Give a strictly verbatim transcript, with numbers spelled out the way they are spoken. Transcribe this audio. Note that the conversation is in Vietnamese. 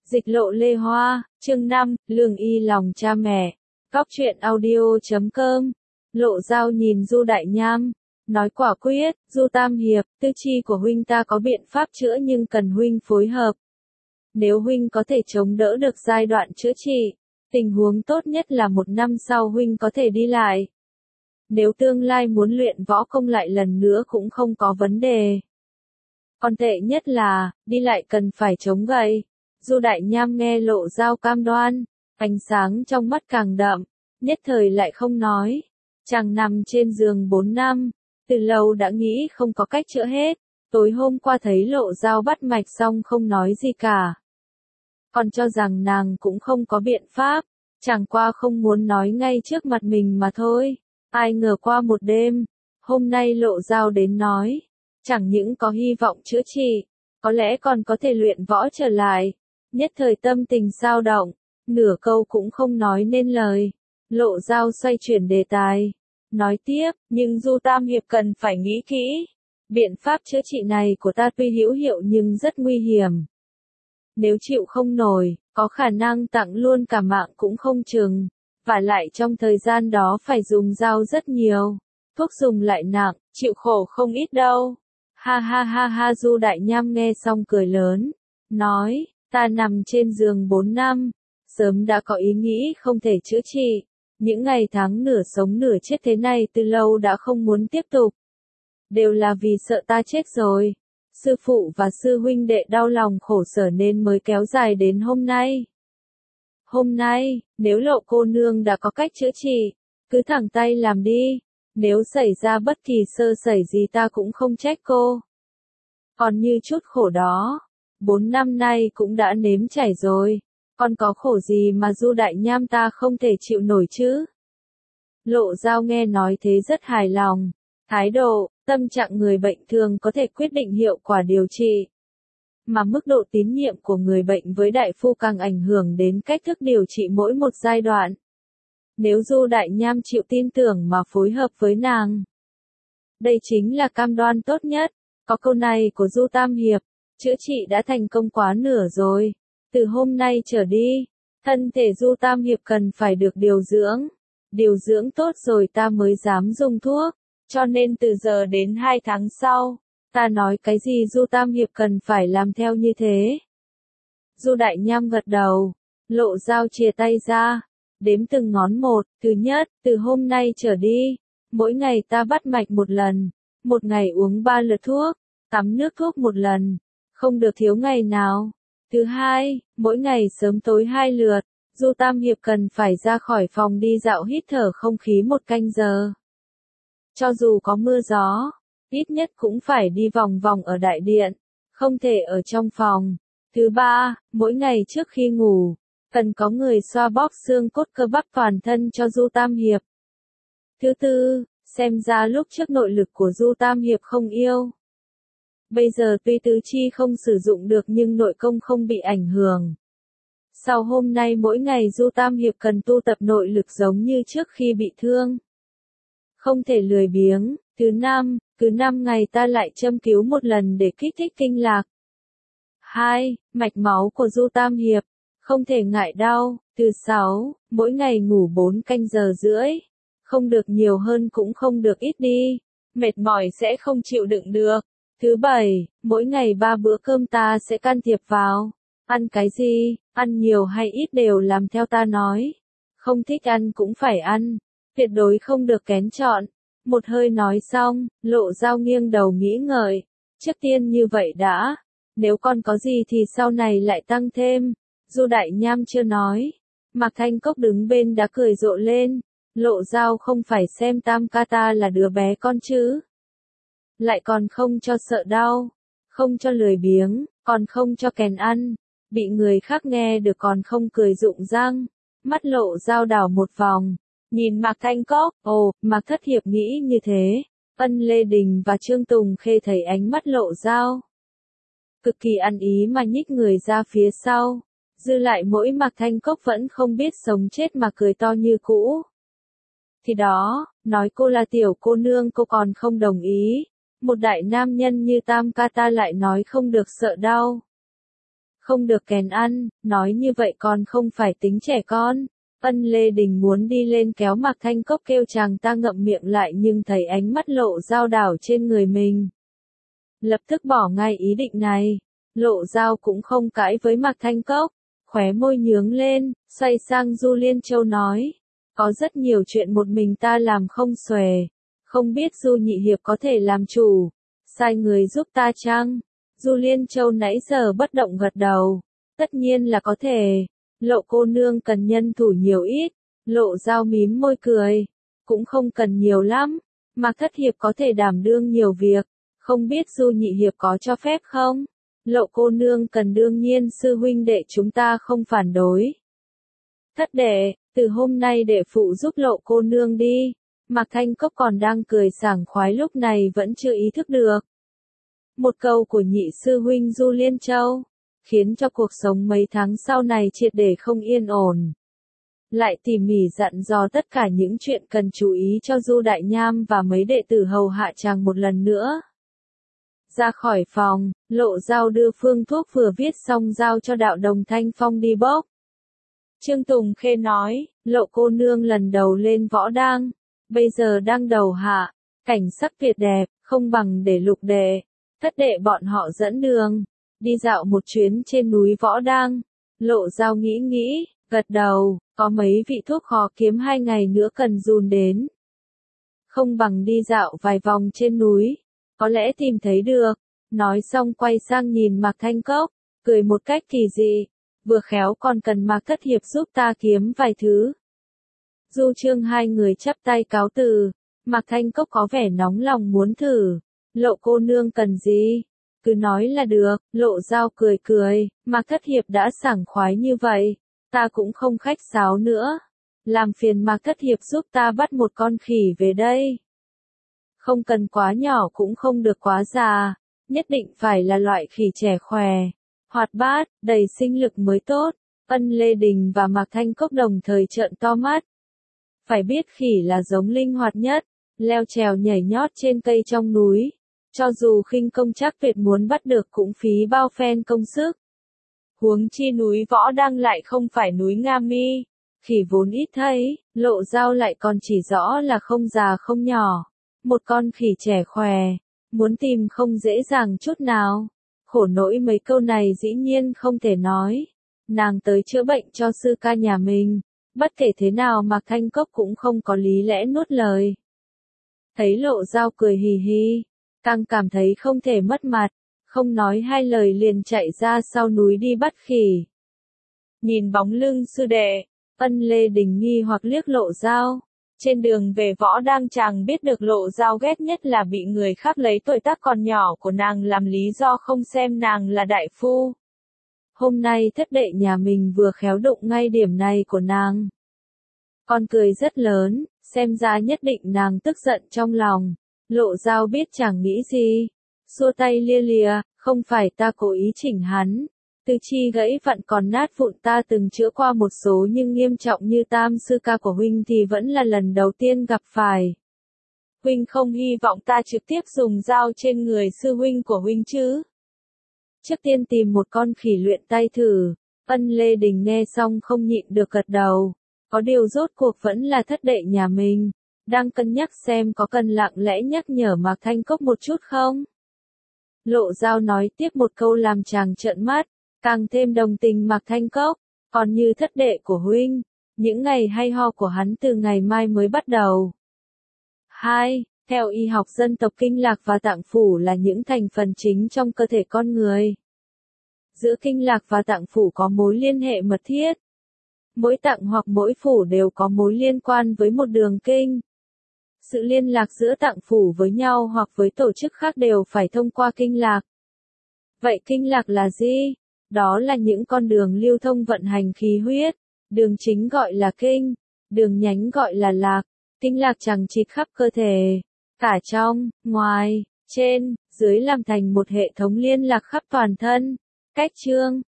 Dịch lộ Lê Hoa, chương năm, lương y lòng cha mẹ. Góc truyện audio chấm com. Lộ Dao nhìn Du Đại Nham, nói quả quyết, Du Tam Hiệp, tư chi của huynh ta có biện pháp chữa nhưng cần huynh phối hợp. Nếu huynh có thể chống đỡ được giai đoạn chữa trị, tình huống tốt nhất là một năm sau huynh có thể đi lại. Nếu tương lai muốn luyện võ công lại lần nữa cũng không có vấn đề. Còn tệ nhất là, đi lại cần phải chống gậy. Du Đại Nham nghe Lộ Dao cam đoan, ánh sáng trong mắt càng đậm, nhất thời lại không nói. Chàng nằm trên giường bốn năm, từ lâu đã nghĩ không có cách chữa hết. Tối hôm qua thấy Lộ Dao bắt mạch xong không nói gì cả. Còn cho rằng nàng cũng không có biện pháp, chẳng qua không muốn nói ngay trước mặt mình mà thôi. Ai ngờ qua một đêm, hôm nay Lộ Dao đến nói, chẳng những có hy vọng chữa trị, có lẽ còn có thể luyện võ trở lại. Nhất thời tâm tình dao động, nửa câu cũng không nói nên lời. Lộ Dao xoay chuyển đề tài, nói tiếp, nhưng Du Tam Hiệp cần phải nghĩ kỹ. Biện pháp chữa trị này của ta tuy hữu hiệu nhưng rất nguy hiểm. Nếu chịu không nổi, có khả năng tặng luôn cả mạng cũng không chừng. Và lại trong thời gian đó phải dùng dao rất nhiều. Thuốc dùng lại nặng, chịu khổ không ít đâu. Ha ha ha ha, Du Đại Nham nghe xong cười lớn, nói, ta nằm trên giường bốn năm, sớm đã có ý nghĩ không thể chữa trị. Những ngày tháng nửa sống nửa chết thế này từ lâu đã không muốn tiếp tục. Đều là vì sợ ta chết rồi. Sư phụ và sư huynh đệ đau lòng khổ sở nên mới kéo dài đến hôm nay. Hôm nay, nếu Lộ cô nương đã có cách chữa trị, cứ thẳng tay làm đi. Nếu xảy ra bất kỳ sơ sẩy gì ta cũng không trách cô. Còn như chút khổ đó, bốn năm nay cũng đã nếm trải rồi. Còn có khổ gì mà Du Đại Nham ta không thể chịu nổi chứ? Lộ Dao nghe nói thế rất hài lòng. Thái độ, tâm trạng người bệnh thường có thể quyết định hiệu quả điều trị. Mà mức độ tín nhiệm của người bệnh với đại phu càng ảnh hưởng đến cách thức điều trị mỗi một giai đoạn. Nếu Du Đại Nham chịu tin tưởng mà phối hợp với nàng, đây chính là cam đoan tốt nhất. Có câu này của Du Tam Hiệp, chữa trị đã thành công quá nửa rồi. Từ hôm nay trở đi, thân thể Du Tam Hiệp cần phải được điều dưỡng. Điều dưỡng tốt rồi ta mới dám dùng thuốc. Cho nên từ giờ đến hai tháng sau, ta nói cái gì Du Tam Hiệp cần phải làm theo như thế. Du Đại Nham gật đầu, Lộ Dao chìa tay ra, đếm từng ngón một. Thứ nhất, từ hôm nay trở đi, mỗi ngày ta bắt mạch một lần, một ngày uống ba lượt thuốc, tắm nước thuốc một lần, không được thiếu ngày nào. Thứ hai, mỗi ngày sớm tối hai lượt, Du Tam Hiệp cần phải ra khỏi phòng đi dạo hít thở không khí một canh giờ. Cho dù có mưa gió, ít nhất cũng phải đi vòng vòng ở đại điện, không thể ở trong phòng. Thứ ba, mỗi ngày trước khi ngủ, cần có người xoa bóp xương cốt cơ bắp toàn thân cho Du Tam Hiệp. Thứ tư, xem ra lúc trước nội lực của Du Tam Hiệp không yêu. Bây giờ tuy tứ chi không sử dụng được nhưng nội công không bị ảnh hưởng. Sau hôm nay mỗi ngày Du Tam Hiệp cần tu tập nội lực giống như trước khi bị thương. Không thể lười biếng. Thứ năm, cứ năm ngày ta lại châm cứu một lần để kích thích kinh lạc. Hai, mạch máu của Du Tam Hiệp, không thể ngại đau. Thứ sáu, mỗi ngày ngủ bốn canh giờ rưỡi. Không được nhiều hơn cũng không được ít đi. Mệt mỏi sẽ không chịu đựng được. Thứ bảy, mỗi ngày ba bữa cơm ta sẽ can thiệp vào. Ăn cái gì, ăn nhiều hay ít đều làm theo ta nói. Không thích ăn cũng phải ăn. Tuyệt đối không được kén chọn. Một hơi nói xong, Lộ Dao nghiêng đầu nghĩ ngợi. Trước tiên như vậy đã. Nếu còn có gì thì sau này lại tăng thêm. Du Đại Nham chưa nói. Mạc Thanh Cốc đứng bên đã cười rộ lên. Lộ Dao không phải xem Tam ca ta là đứa bé con chứ. Lại còn không cho sợ đau. Không cho lười biếng, còn không cho kèn ăn. Bị người khác nghe được còn không cười rụng răng. Mắt Lộ Dao đảo một vòng. Nhìn Mạc Thanh Cốc, ồ, Mạc Thất Hiệp nghĩ như thế. Ân Lê Đình và Trương Tùng Khê thấy ánh mắt Lộ Dao cực kỳ ăn ý mà nhích người ra phía sau. Dư lại mỗi Mạc Thanh Cốc vẫn không biết sống chết mà cười to như cũ. Thì đó, nói cô là tiểu cô nương cô còn không đồng ý. Một đại nam nhân như Tam ca ta lại nói không được sợ đau. không được kèn ăn, nói như vậy còn không phải tính trẻ con. Ân Lê Đình muốn đi lên kéo Mạc Thanh Cốc kêu chàng ta ngậm miệng lại nhưng thấy ánh mắt Lộ Dao đảo trên người mình. Lập tức bỏ ngay ý định này, Lộ Dao cũng không cãi với Mạc Thanh Cốc, khóe môi nhướng lên, xoay sang Du Liên Châu nói, có rất nhiều chuyện một mình ta làm không xuể, không biết Du nhị hiệp có thể làm chủ, sai người giúp ta chăng? Du Liên Châu nãy giờ bất động gật đầu, tất nhiên là có thể, Lộ cô nương cần nhân thủ nhiều ít, Lộ Dao mím môi cười, cũng không cần nhiều lắm, Mạc thất hiệp có thể đảm đương nhiều việc, không biết Du nhị hiệp có cho phép không? Lộ cô nương cần đương nhiên sư huynh đệ chúng ta không phản đối. Thất đệ, từ hôm nay đệ phụ giúp Lộ cô nương đi. Mạc Thanh Cốc còn đang cười sảng khoái lúc này vẫn chưa ý thức được. Một câu của nhị sư huynh Du Liên Châu, khiến cho cuộc sống mấy tháng sau này triệt để không yên ổn. Lại tỉ mỉ dặn dò tất cả những chuyện cần chú ý cho Du Đại Nham và mấy đệ tử hầu hạ chàng một lần nữa. Ra khỏi phòng, Lộ Dao đưa phương thuốc vừa viết xong giao cho đạo đồng Thanh Phong đi bốc. Trương Tùng Khê nói, Lộ cô nương lần đầu lên võ đăng, bây giờ đang đầu hạ, cảnh sắc tuyệt đẹp, không bằng để Lục đệ, thất đệ bọn họ dẫn đường, đi dạo một chuyến trên núi võ đăng. Lộ Dao nghĩ nghĩ, gật đầu, có mấy vị thuốc khó kiếm hai ngày nữa cần dùn đến. Không bằng đi dạo vài vòng trên núi, có lẽ tìm thấy được. Nói xong quay sang nhìn Mạc Thanh Cốc, cười một cách kỳ dị, vừa khéo còn cần Mạc thất hiệp giúp ta kiếm vài thứ. Du Trương hai người chắp tay cáo từ, Mạc Thanh Cốc có vẻ nóng lòng muốn thử, Lộ cô nương cần gì? Cứ nói là được, Lộ Dao cười cười, Mạc thất hiệp đã sảng khoái như vậy, ta cũng không khách sáo nữa, làm phiền Mạc thất hiệp giúp ta bắt một con khỉ về đây. Không cần quá nhỏ cũng không được quá già, nhất định phải là loại khỉ trẻ khỏe, hoạt bát, đầy sinh lực mới tốt. Ân Lê Đình và Mạc Thanh Cốc đồng thời trợn to mắt. Phải biết khỉ là giống linh hoạt nhất, leo trèo nhảy nhót trên cây trong núi, cho dù khinh công chắc tuyệt muốn bắt được cũng phí bao phen công sức. Huống chi núi Võ Đăng lại không phải núi Nga Mi, khỉ vốn ít thấy, Lộ Dao lại còn chỉ rõ là không già không nhỏ. Một con khỉ trẻ khỏe, muốn tìm không dễ dàng chút nào. Khổ nỗi mấy câu này dĩ nhiên không thể nói. Nàng tới chữa bệnh cho sư ca nhà mình, bất kể thế nào Mạc Thanh Cốc cũng không có lý lẽ nuốt lời. Thấy Lộ Dao cười hì hì, càng cảm thấy không thể mất mặt, không nói hai lời liền chạy ra sau núi đi bắt khỉ. Nhìn bóng lưng sư đệ, Ân Lê Đình nghi hoặc liếc Lộ Dao. Trên đường về võ đang chàng biết được Lộ Dao ghét nhất là bị người khác lấy tuổi tác còn nhỏ của nàng làm lý do không xem nàng là đại phu. Hôm nay thất đệ nhà mình vừa khéo đụng ngay điểm này của nàng. Con cười rất lớn, xem ra nhất định nàng tức giận trong lòng. Lộ Dao biết chàng nghĩ gì, xua tay lia lìa, không phải ta cố ý chỉnh hắn. Tư chi gãy vặn còn nát vụn ta từng chữa qua một số nhưng nghiêm trọng như tam sư ca của huynh thì vẫn là lần đầu tiên gặp phải. Huynh không hy vọng ta trực tiếp dùng dao trên người sư huynh của huynh chứ? Trước tiên tìm một con khỉ luyện tay thử. Ân Lê Đình nghe xong không nhịn được gật đầu. Có điều rốt cuộc vẫn là thất đệ nhà mình, đang cân nhắc xem có cần lặng lẽ nhắc nhở Mạc Thanh Cốc một chút không? Lộ Dao nói tiếp một câu làm chàng trợn mắt, càng thêm đồng tình Mạc Thanh Cốc, còn như thất đệ của huynh, những ngày hay ho của hắn từ ngày mai mới bắt đầu. hai. Theo y học dân tộc kinh lạc và tạng phủ là những thành phần chính trong cơ thể con người. Giữa kinh lạc và tạng phủ có mối liên hệ mật thiết. Mỗi tạng hoặc mỗi phủ đều có mối liên quan với một đường kinh. Sự liên lạc giữa tạng phủ với nhau hoặc với tổ chức khác đều phải thông qua kinh lạc. Vậy kinh lạc là gì? Đó là những con đường lưu thông vận hành khí huyết. Đường chính gọi là kinh, đường nhánh gọi là lạc. Kinh lạc chằng chịt khắp cơ thể, cả trong, ngoài, trên, dưới làm thành một hệ thống liên lạc khắp toàn thân. Cách chương